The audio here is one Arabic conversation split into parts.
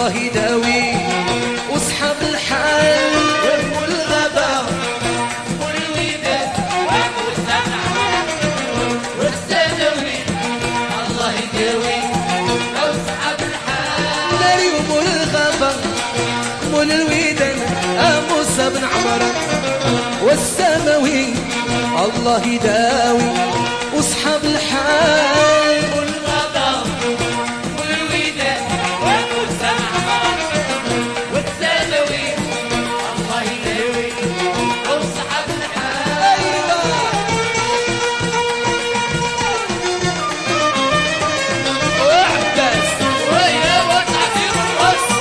الله يداوي واصحاب الحال والغبا والوداد والسمع والثانوي الله يداوي واصحاب الحال اليوم والغبا والوداد موسى بن عمرو والسماوي الله يداوي واصحاب الحال والغضب والوداد والسمع والثانوي الله يداوي واصحاب الحال وعباس ويا وتعطير الوصف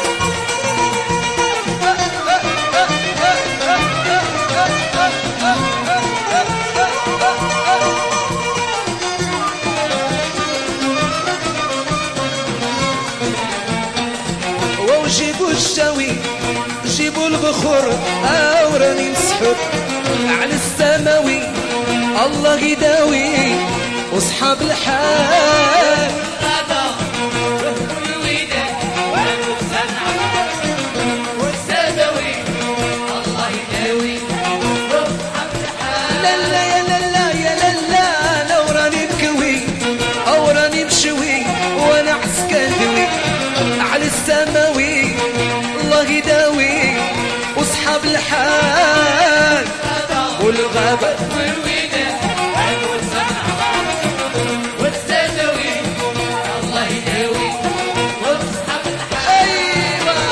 جيبوا الشاوي جيبوا البخور اوراني مسحوب على السماوي الله يداوي واصحاب الحال والوداد والسمع والثانوي الله يداوي واصحاب الحال لا لا يا لا لا يا لا لا لو راني مكوي او راني مشوي وانا عسكندوي على السماوي الله يداوي واصحاب الحال والغابة والوداد والسمع والثانوي الله يداوي واصحاب الحال ايوه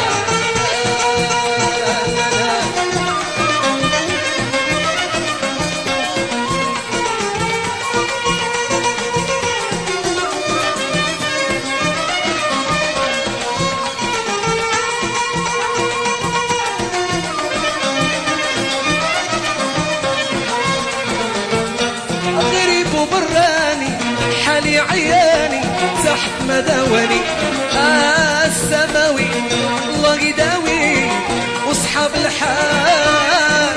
حالي عياني تحت مداوني السماوي الله يداوي واصحاب الحال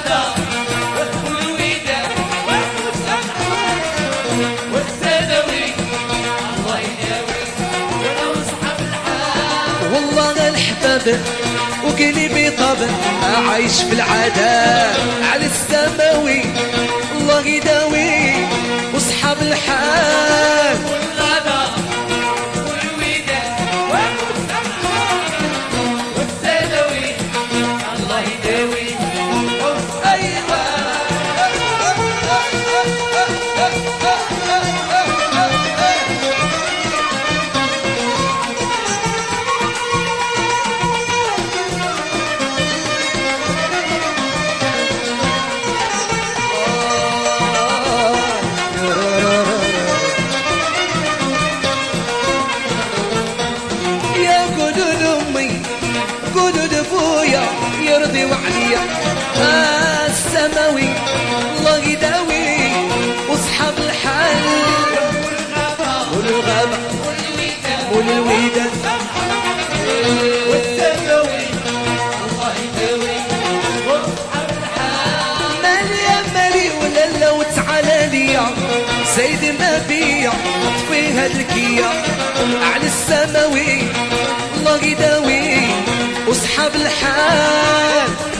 والوداد والسمع والثانوي الله يداوي واصحاب الحال والله الحباب وقلبي طبع عايش في العذاب على السماوي الله يداوي واصحاب الحال والغدا والوداد والسمع والثانوي الله يداوي ايوه قدود ابويا يرضي وعليا السماوي الله يداوي واصحاب الحال والغابة والوداد والثانوي الله يداوي واصحاب الحال مالي يا مالي ولا لو تعالى ليا زيد ما بيا طفيها الكيا على السماوي الله يداوي واصحاب الحال